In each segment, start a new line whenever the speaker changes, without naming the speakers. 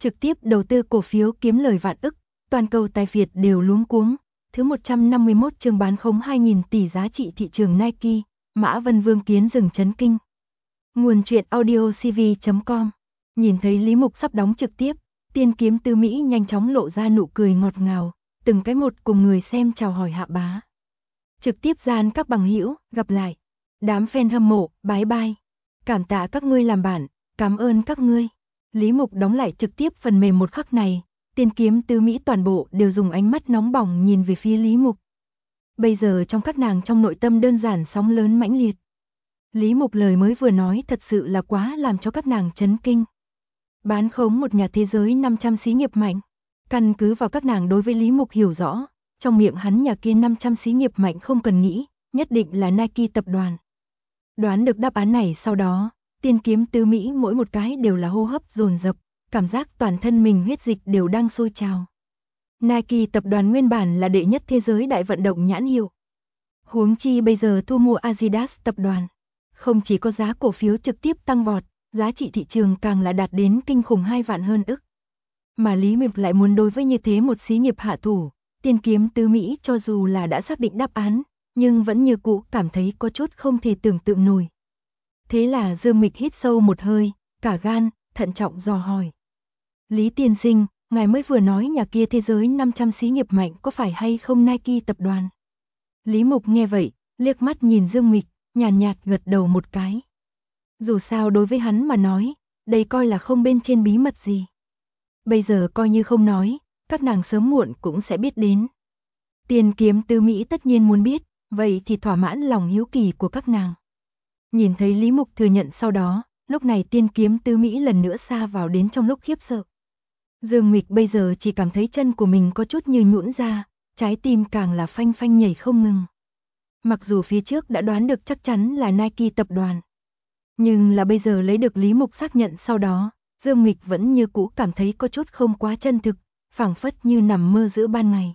trực tiếp đầu tư cổ phiếu kiếm lời vạn ức, toàn cầu tài Việt đều luống cuống. Thứ 151 chương bán khống 2.000 tỷ giá trị thị trường Nike, Mã Vân Vương kiến rừng chấn kinh. Nguồn truyện audio cv.com. Nhìn thấy Lý Mục sắp đóng trực tiếp, Tiên Kiếm Tư Mỹ nhanh chóng lộ ra nụ cười ngọt ngào, từng cái một cùng người xem chào hỏi hạ bá. Trực tiếp gian các bằng hữu, gặp lại. Đám fan hâm mộ, bái bai. Cảm tạ các ngươi làm bạn, cảm ơn các ngươi. Lý Mục đóng lại trực tiếp phần mềm một khắc này, Tiên Kiếm Tư Mỹ toàn bộ đều dùng ánh mắt nóng bỏng nhìn về phía Lý Mục. Bây giờ trong các nàng trong nội tâm đơn giản sóng lớn mãnh liệt. Lý Mục lời mới vừa nói thật sự là quá làm cho các nàng chấn kinh. Bán khống một nhà thế giới 500 xí nghiệp mạnh. Căn cứ vào các nàng đối với Lý Mục hiểu rõ, trong miệng hắn nhà kia 500 xí nghiệp mạnh không cần nghĩ, nhất định là Nike tập đoàn. Đoán được đáp án này sau đó, Tiên Kiếm Tư Mỹ mỗi một cái đều là hô hấp dồn dập, cảm giác toàn thân mình huyết dịch đều đang sôi trào. Nike tập đoàn nguyên bản là đệ nhất thế giới đại vận động nhãn hiệu. Huống chi bây giờ thu mua Adidas tập đoàn, không chỉ có giá cổ phiếu trực tiếp tăng vọt, giá trị thị trường càng là đạt đến kinh khủng 2 vạn hơn ức. Mà Lý Mục lại muốn đối với như thế một xí nghiệp hạ thủ, Tiên Kiếm Tư Mỹ cho dù là đã xác định đáp án, nhưng vẫn như cũ cảm thấy có chút không thể tưởng tượng nổi. Thế là Dương Mịch hít sâu một hơi, cả gan, thận trọng dò hỏi. Lý tiên sinh, ngài mới vừa nói nhà kia thế giới 500 xí nghiệp mạnh có phải hay không Nike tập đoàn? Lý Mục nghe vậy, liếc mắt nhìn Dương Mịch, nhàn nhạt gật đầu một cái. Dù sao đối với hắn mà nói, đây coi là không bên trên bí mật gì. Bây giờ coi như không nói, các nàng sớm muộn cũng sẽ biết đến. Tiên Kiếm Tư Mỹ tất nhiên muốn biết, vậy thì thỏa mãn lòng hiếu kỳ của các nàng. Nhìn thấy Lý Mục thừa nhận sau đó, lúc này Tiên Kiếm Tư Mỹ lần nữa sa vào đến trong lúc khiếp sợ. Dương Mịch bây giờ chỉ cảm thấy chân của mình có chút như nhũn ra, trái tim càng là phanh phanh nhảy không ngừng. Mặc dù phía trước đã đoán được chắc chắn là Nike tập đoàn, nhưng là bây giờ lấy được Lý Mục xác nhận sau đó, Dương Mịch vẫn như cũ cảm thấy có chút không quá chân thực, phảng phất như nằm mơ giữa ban ngày.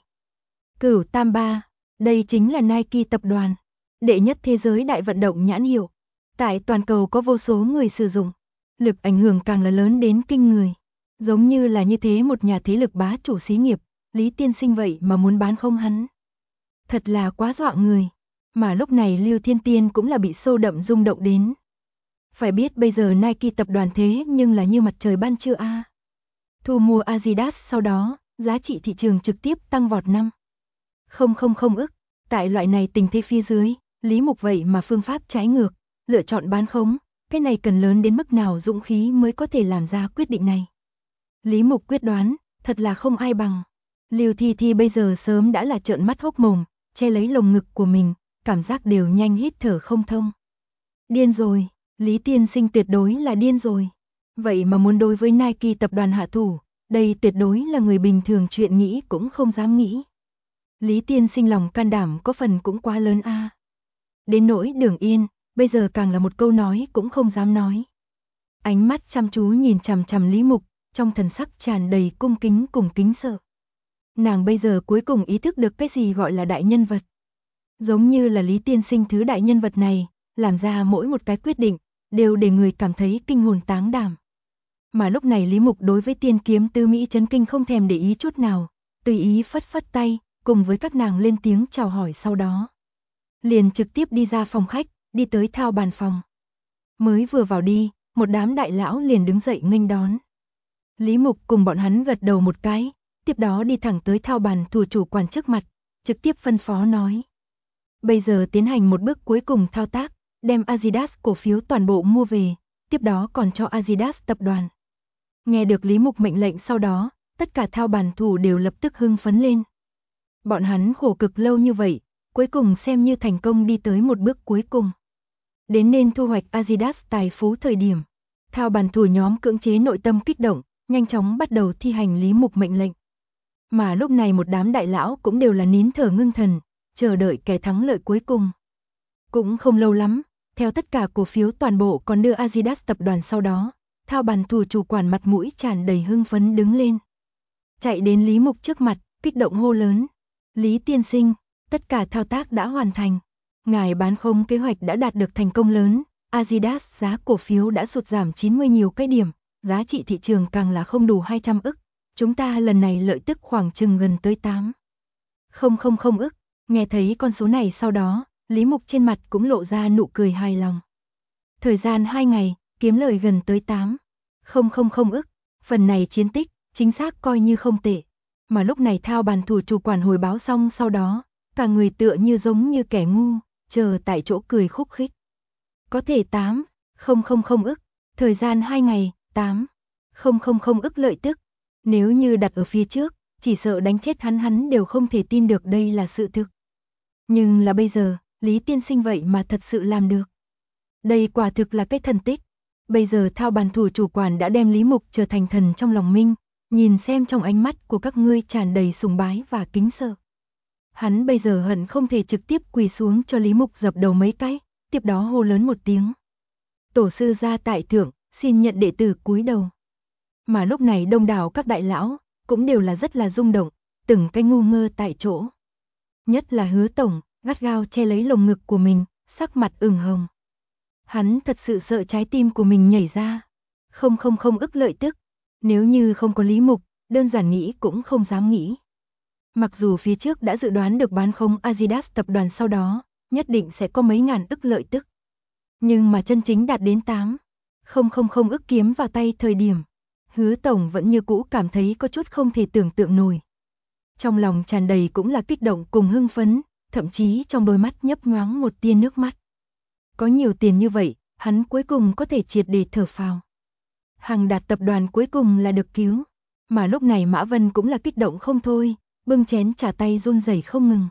Cửu Tam Ba, đây chính là Nike tập đoàn, đệ nhất thế giới đại vận động nhãn hiệu. Tại toàn cầu có vô số người sử dụng, lực ảnh hưởng càng là lớn đến kinh người. Giống như là như thế một nhà thế lực bá chủ xí nghiệp, Lý tiên sinh vậy mà muốn bán không hắn. Thật là quá dọa người, mà lúc này Lưu Thiên Tiên cũng là bị sâu đậm rung động đến. Phải biết bây giờ Nike tập đoàn thế nhưng là như mặt trời ban trưa a. Thu mua Adidas sau đó, giá trị thị trường trực tiếp tăng vọt 5,000 ức. Tại loại này tình thế phía dưới, Lý Mục vậy mà phương pháp trái ngược, lựa chọn bán khống, cái này cần lớn đến mức nào dũng khí mới có thể làm ra quyết định này. Lý Mục quyết đoán, thật là không ai bằng. Lưu Thi Thi bây giờ sớm đã là trợn mắt hốc mồm, che lấy lồng ngực của mình, cảm giác đều nhanh hít thở không thông. Điên rồi, Lý tiên sinh tuyệt đối là điên rồi. Vậy mà muốn đối với Nike tập đoàn hạ thủ, đây tuyệt đối là người bình thường chuyện nghĩ cũng không dám nghĩ. Lý tiên sinh lòng can đảm có phần cũng quá lớn a. Đến nỗi Đường Yên, bây giờ càng là một câu nói cũng không dám nói. Ánh mắt chăm chú nhìn chằm chằm Lý Mục, trong thần sắc tràn đầy cung kính cùng kính sợ. Nàng bây giờ cuối cùng ý thức được cái gì gọi là đại nhân vật. Giống như là Lý tiên sinh thứ đại nhân vật này, làm ra mỗi một cái quyết định, đều để người cảm thấy kinh hồn táng đảm. Mà lúc này Lý Mục đối với Tiên Kiếm Tư Mỹ chấn kinh không thèm để ý chút nào, tùy ý phất phất tay, cùng với các nàng lên tiếng chào hỏi sau đó. Liền trực tiếp đi ra phòng khách, đi tới thao bàn phòng. Mới vừa vào đi, một đám đại lão liền đứng dậy nghênh đón. Lý Mục cùng bọn hắn gật đầu một cái, tiếp đó đi thẳng tới thao bàn thủ chủ quản trước mặt, trực tiếp phân phó nói. Bây giờ tiến hành một bước cuối cùng thao tác, đem Adidas cổ phiếu toàn bộ mua về, tiếp đó còn cho Adidas tập đoàn. Nghe được Lý Mục mệnh lệnh sau đó, tất cả thao bàn thủ đều lập tức hưng phấn lên. Bọn hắn khổ cực lâu như vậy, cuối cùng xem như thành công đi tới một bước cuối cùng. Đến nên thu hoạch Adidas tài phú thời điểm, thao bàn thủ nhóm cưỡng chế nội tâm kích động, nhanh chóng bắt đầu thi hành Lý Mục mệnh lệnh. Mà lúc này một đám đại lão cũng đều là nín thở ngưng thần, chờ đợi kẻ thắng lợi cuối cùng. Cũng không lâu lắm, theo tất cả cổ phiếu toàn bộ còn đưa Adidas tập đoàn sau đó, thao bàn thủ chủ quản mặt mũi tràn đầy hưng phấn đứng lên. Chạy đến Lý Mục trước mặt, kích động hô lớn. Lý tiên sinh, tất cả thao tác đã hoàn thành. Ngài bán khống kế hoạch đã đạt được thành công lớn, Adidas giá cổ phiếu đã sụt giảm 90 nhiều cái điểm, giá trị thị trường càng là không đủ 200 ức. Chúng ta lần này lợi tức khoảng chừng gần tới 8,000 ức. Nghe thấy con số này sau đó, Lý Mục trên mặt cũng lộ ra nụ cười hài lòng. Thời gian 2 ngày, kiếm lời gần tới 8,000 ức. Phần này chiến tích, chính xác coi như không tệ. Mà lúc này thao bàn thủ chủ quản hồi báo xong sau đó, cả người tựa như giống như kẻ ngu, chờ tại chỗ cười khúc khích. Có thể 8,000 ức, thời gian 2 ngày, 8,000 ức lợi tức. Nếu như đặt ở phía trước, chỉ sợ đánh chết hắn đều không thể tin được đây là sự thực. Nhưng là bây giờ, Lý tiên sinh vậy mà thật sự làm được. Đây quả thực là cái thần tích. Bây giờ thao bàn thủ chủ quản đã đem Lý Mục trở thành thần trong lòng Minh, nhìn xem trong ánh mắt của các ngươi tràn đầy sùng bái và kính sợ. Hắn bây giờ hận không thể trực tiếp quỳ xuống cho Lý Mục dập đầu mấy cái, tiếp đó hô lớn một tiếng. Tổ sư gia tại thượng, xin nhận đệ tử cúi đầu. Mà lúc này đông đảo các đại lão, cũng đều là rất là rung động, từng cái ngu ngơ tại chỗ. Nhất là Hứa tổng, gắt gao che lấy lồng ngực của mình, sắc mặt ửng hồng. Hắn thật sự sợ trái tim của mình nhảy ra. 0,000 ức lợi tức. Nếu như không có Lý Mục, đơn giản nghĩ cũng không dám nghĩ. Mặc dù phía trước đã dự đoán được bán không Adidas tập đoàn sau đó, nhất định sẽ có mấy ngàn ức lợi tức. Nhưng mà chân chính đạt đến 8,000 ức kiếm vào tay thời điểm, Hứa tổng vẫn như cũ cảm thấy có chút không thể tưởng tượng nổi. Trong lòng tràn đầy cũng là kích động cùng hưng phấn, thậm chí trong đôi mắt nhấp nhoáng một tia nước mắt. Có nhiều tiền như vậy, hắn cuối cùng có thể triệt để thở phào. Hằng Đạt tập đoàn cuối cùng là được cứu, mà lúc này Mã Vân cũng là kích động không thôi, bưng chén trà tay run rẩy không ngừng.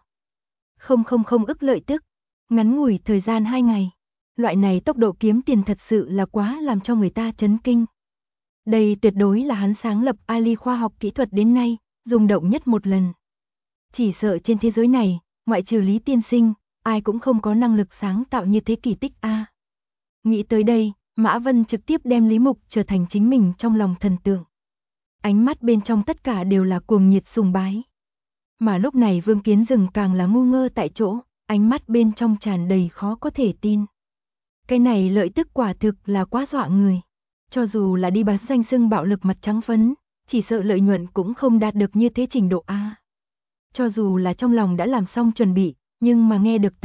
0,000 ức lợi tức, ngắn ngủi thời gian 2 ngày. Loại này tốc độ kiếm tiền thật sự là quá làm cho người ta chấn kinh. Đây tuyệt đối là hắn sáng lập Ali khoa học kỹ thuật đến nay, rung động nhất một lần. Chỉ sợ trên thế giới này, ngoại trừ Lý tiên sinh, ai cũng không có năng lực sáng tạo như thế kỳ tích a. Nghĩ tới đây, Mã Vân trực tiếp đem Lý Mục trở thành chính mình trong lòng thần tượng. Ánh mắt bên trong tất cả đều là cuồng nhiệt sùng bái. Mà lúc này Vương Kiến Dừng càng là ngu ngơ tại chỗ, ánh mắt bên trong tràn đầy khó có thể tin. Cái này lợi tức quả thực là quá dọa người. Cho dù là đi bán danh xưng bạo lực mặt trắng phấn, chỉ sợ lợi nhuận cũng không đạt được như thế trình độ A. Cho dù là trong lòng đã làm xong chuẩn bị, nhưng mà nghe được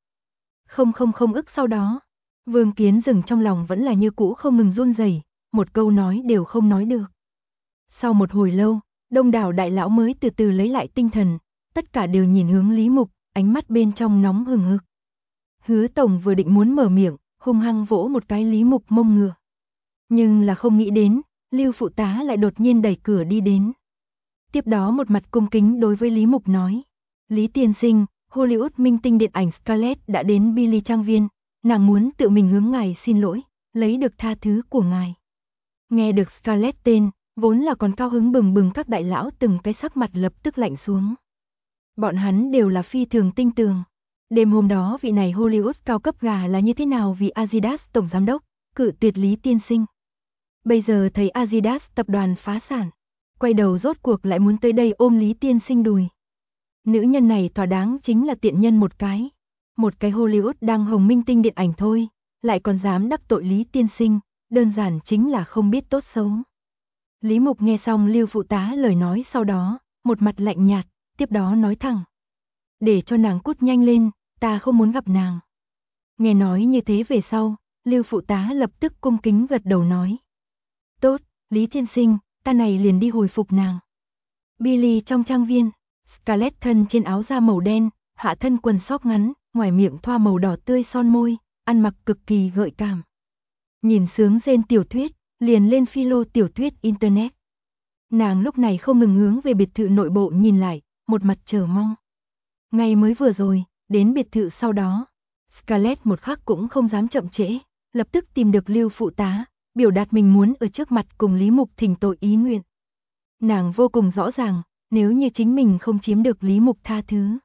8,000 ức sau đó, Vương Kiến Dừng trong lòng vẫn là như cũ không ngừng run rẩy, một câu nói đều không nói được. Sau một hồi lâu, đông đảo đại lão mới từ từ lấy lại tinh thần, tất cả đều nhìn hướng Lý Mục, ánh mắt bên trong nóng hừng hực. Hứa tổng vừa định muốn mở miệng, hung hăng vỗ một cái Lý Mục mông ngựa. Nhưng là không nghĩ đến, Lưu phụ tá lại đột nhiên đẩy cửa đi đến. Tiếp đó một mặt cung kính đối với Lý Mục nói. Lý tiên sinh, Hollywood minh tinh điện ảnh Scarlett đã đến Billy Trang Viên, nàng muốn tự mình hướng ngài xin lỗi, lấy được tha thứ của ngài. Nghe được Scarlett tên, vốn là còn cao hứng bừng bừng các đại lão từng cái sắc mặt lập tức lạnh xuống. Bọn hắn đều là phi thường tinh tường. Đêm hôm đó vị này Hollywood cao cấp gà là như thế nào vì Adidas tổng giám đốc, cự tuyệt Lý tiên sinh. Bây giờ thấy Adidas tập đoàn phá sản, quay đầu rốt cuộc lại muốn tới đây ôm Lý tiên sinh đùi. Nữ nhân này thỏa đáng chính là tiện nhân một cái. Một cái Hollywood đang hồng minh tinh điện ảnh thôi, lại còn dám đắc tội Lý tiên sinh, đơn giản chính là không biết tốt xấu. Lý Mục nghe xong Lưu phụ tá lời nói sau đó, một mặt lạnh nhạt, tiếp đó nói thẳng. Để cho nàng cút nhanh lên, ta không muốn gặp nàng. Nghe nói như thế về sau, Lưu phụ tá lập tức cung kính gật đầu nói. Tốt, Lý tiên sinh, ta này liền đi hồi phục nàng. Billy trong trang viên, Scarlett thân trên áo da màu đen, hạ thân quần sóc ngắn, ngoài miệng thoa màu đỏ tươi son môi, ăn mặc cực kỳ gợi cảm. Nhìn sướng rên tiểu thuyết, liền lên philo tiểu thuyết internet. Nàng lúc này không ngừng hướng về biệt thự nội bộ nhìn lại, một mặt chờ mong. Ngày mới vừa rồi, đến biệt thự sau đó, Scarlett một khắc cũng không dám chậm trễ, lập tức tìm được Lưu phụ tá, biểu đạt mình muốn ở trước mặt cùng Lý Mục thỉnh tội ý nguyện. Nàng vô cùng rõ ràng, nếu như chính mình không chiếm được Lý Mục tha thứ,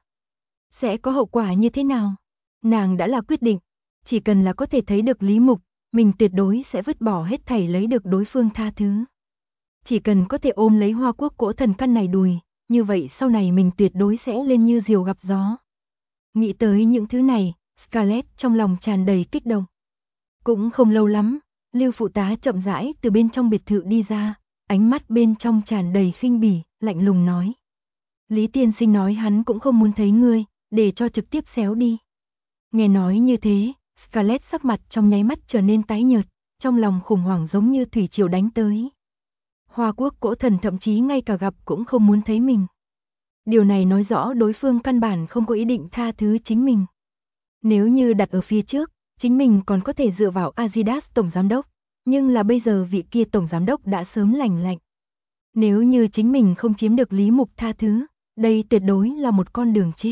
sẽ có hậu quả như thế nào. Nàng đã là quyết định, chỉ cần là có thể thấy được Lý Mục, mình tuyệt đối sẽ vứt bỏ hết thảy lấy được đối phương tha thứ. Chỉ cần có thể ôm lấy Hoa Quốc cỗ thần căn này đùi, như vậy sau này mình tuyệt đối sẽ lên như diều gặp gió. Nghĩ tới những thứ này, Scarlett trong lòng tràn đầy kích động. Cũng không lâu lắm, Lưu phụ tá chậm rãi từ bên trong biệt thự đi ra, ánh mắt bên trong tràn đầy khinh bỉ, lạnh lùng nói. Lý tiên sinh nói hắn cũng không muốn thấy ngươi, để cho trực tiếp xéo đi. Nghe nói như thế, Scarlett sắc mặt trong nháy mắt trở nên tái nhợt, trong lòng khủng hoảng giống như thủy triều đánh tới. Hoa Quốc Cổ Thần thậm chí ngay cả gặp cũng không muốn thấy mình. Điều này nói rõ đối phương căn bản không có ý định tha thứ chính mình. Nếu như đặt ở phía trước, chính mình còn có thể dựa vào Adidas tổng giám đốc, nhưng là bây giờ vị kia tổng giám đốc đã sớm lành lạnh. Nếu như chính mình không chiếm được Lý Mục tha thứ, đây tuyệt đối là một con đường chết.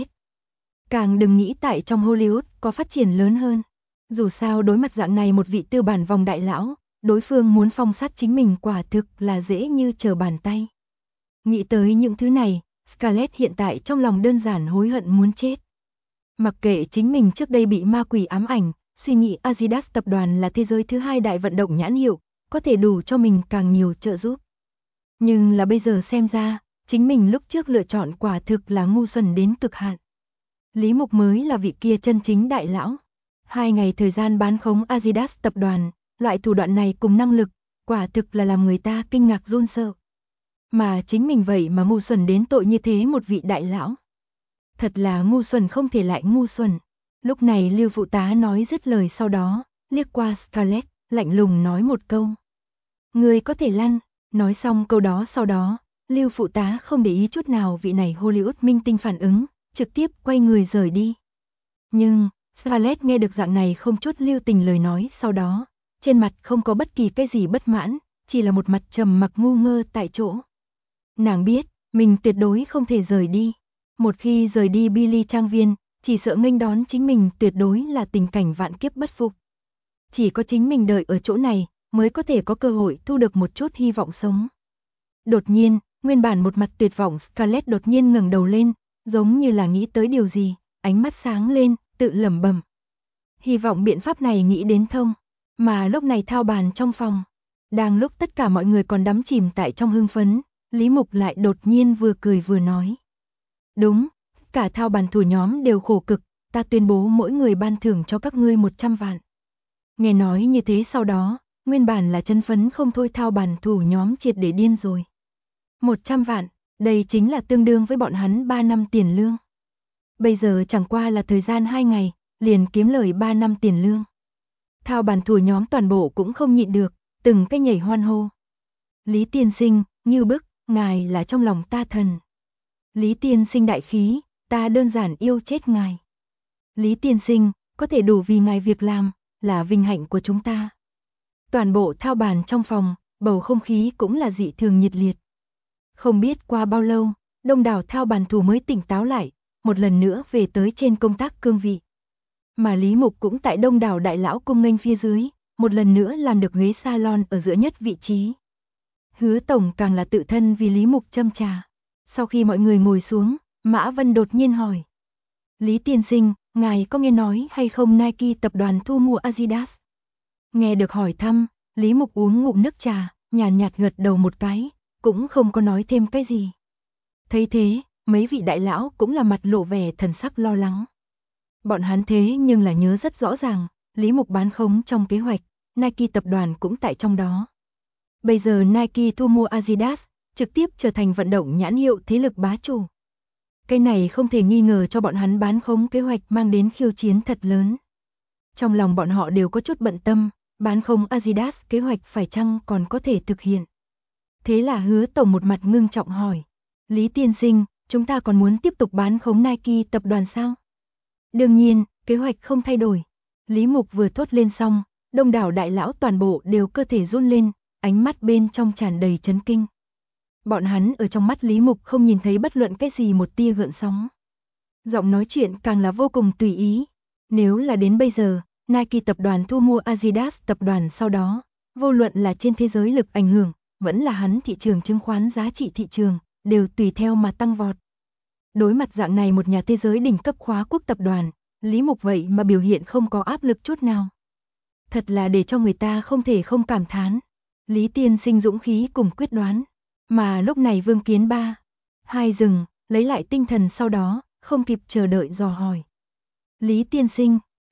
Càng đừng nghĩ tại trong Hollywood có phát triển lớn hơn. Dù sao đối mặt dạng này một vị tư bản vòng đại lão, đối phương muốn phong sát chính mình quả thực là dễ như trở bàn tay. Nghĩ tới những thứ này, Scarlett hiện tại trong lòng đơn giản hối hận muốn chết. Mặc kệ chính mình trước đây bị ma quỷ ám ảnh, suy nghĩ Adidas tập đoàn là thế giới thứ hai đại vận động nhãn hiệu, có thể đủ cho mình càng nhiều trợ giúp. Nhưng là bây giờ xem ra, chính mình lúc trước lựa chọn quả thực là ngu xuẩn đến cực hạn. Lý Mục mới là vị kia chân chính đại lão. 2 ngày thời gian bán khống Adidas tập đoàn, loại thủ đoạn này cùng năng lực, quả thực là làm người ta kinh ngạc run sợ. Mà chính mình vậy mà ngu xuẩn đến tội như thế một vị đại lão. Thật là ngu xuẩn không thể lại ngu xuẩn. Lúc này Lưu phụ tá nói dứt lời sau đó, liếc qua Scarlett, lạnh lùng nói một câu. Người có thể lăn, nói xong câu đó sau đó, Lưu phụ tá không để ý chút nào vị này Hollywood minh tinh phản ứng, trực tiếp quay người rời đi. Nhưng, Scarlett nghe được dạng này không chút lưu tình lời nói sau đó, trên mặt không có bất kỳ cái gì bất mãn, chỉ là một mặt trầm mặc ngu ngơ tại chỗ. Nàng biết, mình tuyệt đối không thể rời đi. Một khi rời đi Billy trang viên, chỉ sợ nghênh đón chính mình tuyệt đối là tình cảnh vạn kiếp bất phục. Chỉ có chính mình đợi ở chỗ này, mới có thể có cơ hội thu được một chút hy vọng sống. Đột nhiên, nguyên bản một mặt tuyệt vọng Scarlett đột nhiên ngẩng đầu lên, giống như là nghĩ tới điều gì, ánh mắt sáng lên, tự lẩm bẩm. Hy vọng biện pháp này nghĩ đến thông, mà lúc này thao bàn trong phòng. Đang lúc tất cả mọi người còn đắm chìm tại trong hưng phấn, Lý Mục lại đột nhiên vừa cười vừa nói. Đúng, cả thao bàn thủ nhóm đều khổ cực, ta tuyên bố mỗi người ban thưởng cho các ngươi 100 vạn. Nghe nói như thế sau đó, nguyên bản là chân phấn không thôi thao bàn thủ nhóm triệt để điên rồi. 100 vạn, đây chính là tương đương với bọn hắn 3 năm tiền lương. Bây giờ chẳng qua là thời gian 2 ngày, liền kiếm lời 3 năm tiền lương. Thao bàn thủ nhóm toàn bộ cũng không nhịn được, từng cái nhảy hoan hô. Lý tiên sinh, như bức, ngài là trong lòng ta thần. Lý tiên sinh đại khí, ta đơn giản yêu chết ngài. Lý tiên sinh, có thể đủ vì ngài việc làm, là vinh hạnh của chúng ta. Toàn bộ thao bàn trong phòng, bầu không khí cũng là dị thường nhiệt liệt. Không biết qua bao lâu, đông đảo thao bàn thủ mới tỉnh táo lại, một lần nữa về tới trên công tác cương vị. Mà Lý Mục cũng tại đông đảo đại lão cung nghênh phía dưới, một lần nữa làm được ghế salon ở giữa nhất vị trí. Hứa tổng càng là tự thân vì Lý Mục châm trà. Sau khi mọi người ngồi xuống, Mã Vân đột nhiên hỏi. Lý tiên sinh, ngài có nghe nói hay không Nike tập đoàn thu mua Adidas? Nghe được hỏi thăm, Lý Mục uống ngụm nước trà, nhàn nhạt gật đầu một cái, cũng không có nói thêm cái gì. Thấy thế, mấy vị đại lão cũng là mặt lộ vẻ thần sắc lo lắng. Bọn hắn thế nhưng là nhớ rất rõ ràng, Lý Mục bán khống trong kế hoạch, Nike tập đoàn cũng tại trong đó. Bây giờ Nike thu mua Adidas, trực tiếp trở thành vận động nhãn hiệu thế lực bá chủ. Cái này không thể nghi ngờ cho bọn hắn bán khống kế hoạch mang đến khiêu chiến thật lớn. Trong lòng bọn họ đều có chút bận tâm, bán khống Adidas kế hoạch phải chăng còn có thể thực hiện. Thế là Hứa tổng một mặt ngưng trọng hỏi. Lý tiên sinh, chúng ta còn muốn tiếp tục bán khống Nike tập đoàn sao? Đương nhiên, kế hoạch không thay đổi. Lý Mục vừa thốt lên xong, đông đảo đại lão toàn bộ đều cơ thể run lên, ánh mắt bên trong tràn đầy chấn kinh. Bọn hắn ở trong mắt Lý Mục không nhìn thấy bất luận cái gì một tia gợn sóng. Giọng nói chuyện càng là vô cùng tùy ý. Nếu là đến bây giờ, Nike tập đoàn thu mua Adidas tập đoàn sau đó, vô luận là trên thế giới lực ảnh hưởng, vẫn là hắn thị trường chứng khoán giá trị thị trường, đều tùy theo mà tăng vọt. Đối mặt dạng này một nhà thế giới đỉnh cấp khóa quốc tập đoàn, Lý Mục vậy mà biểu hiện không có áp lực chút nào. Thật là để cho người ta không thể không cảm thán. Lý tiên sinh dũng khí cùng quyết đoán. Mà lúc này Vương Kiến Ba, hai dừng, lấy lại tinh thần sau đó, không kịp chờ đợi dò hỏi. Lý tiên sinh,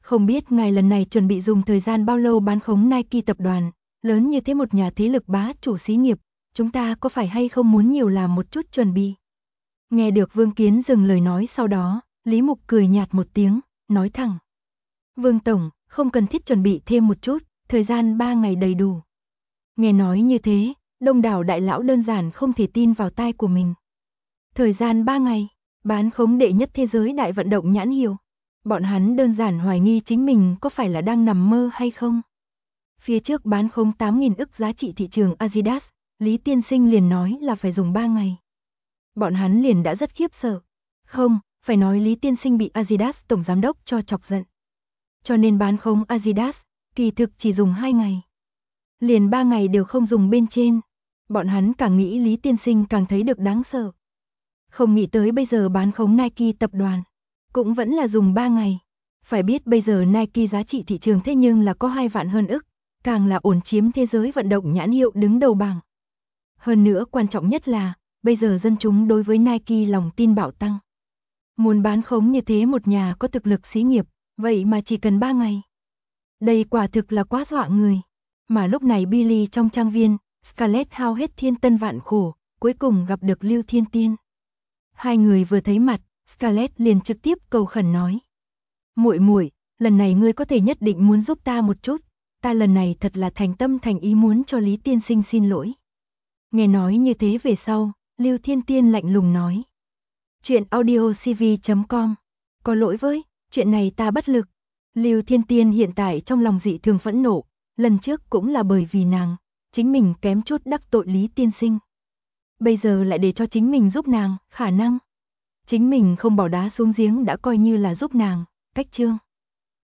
Không biết ngài lần này chuẩn bị dùng thời gian bao lâu bán khống Nike tập đoàn, lớn như thế một nhà thế lực bá chủ xí nghiệp, chúng ta có phải hay không muốn nhiều làm một chút chuẩn bị. Nghe được Vương Kiến dừng lời nói sau đó, Lý Mục cười nhạt một tiếng, nói thẳng. Vương Tổng, không cần thiết chuẩn bị thêm một chút, thời gian 3 ngày đầy đủ. Nghe nói như thế, đông đảo đại lão đơn giản không thể tin vào tai của mình. Thời gian 3 ngày, bán khống đệ nhất thế giới đại vận động nhãn hiệu. Bọn hắn đơn giản hoài nghi chính mình có phải là đang nằm mơ hay không. Phía trước bán khống 8.000 ức giá trị thị trường Adidas, Lý Tiên Sinh liền nói là phải dùng 3 ngày. Bọn hắn liền đã rất khiếp sợ. Không, phải nói Lý Tiên Sinh bị Adidas tổng giám đốc cho chọc giận. Cho nên bán khống Adidas, kỳ thực chỉ dùng 2 ngày. Liền 3 ngày đều không dùng bên trên. Bọn hắn càng nghĩ Lý Tiên Sinh càng thấy được đáng sợ. Không nghĩ tới bây giờ bán khống Nike tập đoàn, cũng vẫn là dùng 3 ngày. Phải biết bây giờ Nike giá trị thị trường thế nhưng là có 2 vạn hơn ức, càng là ổn chiếm thế giới vận động nhãn hiệu đứng đầu bảng. Hơn nữa quan trọng nhất là, bây giờ dân chúng đối với Nike lòng tin bạo tăng. Muốn bán khống như thế một nhà có thực lực xí nghiệp, vậy mà chỉ cần 3 ngày. Đây quả thực là quá dọa người. Mà lúc này Billy trong trang viên, Scarlett hao hết thiên tân vạn khổ, cuối cùng gặp được Lưu Thiên Tiên. Hai người vừa thấy mặt, Scarlett liền trực tiếp cầu khẩn nói. Muội muội, lần này ngươi có thể nhất định muốn giúp ta một chút, ta lần này thật là thành tâm thành ý muốn cho Lý Tiên Sinh xin lỗi. Nghe nói như thế về sau, Lưu Thiên Tiên lạnh lùng nói. Chuyện audiocv.com, có lỗi với, chuyện này ta bất lực. Lưu Thiên Tiên hiện tại trong lòng dị thường phẫn nộ, lần trước cũng là bởi vì nàng, chính mình kém chút đắc tội Lý Tiên Sinh. Bây giờ lại để cho chính mình giúp nàng, khả năng chính mình không bỏ đá xuống giếng đã coi như là giúp nàng, cách chương.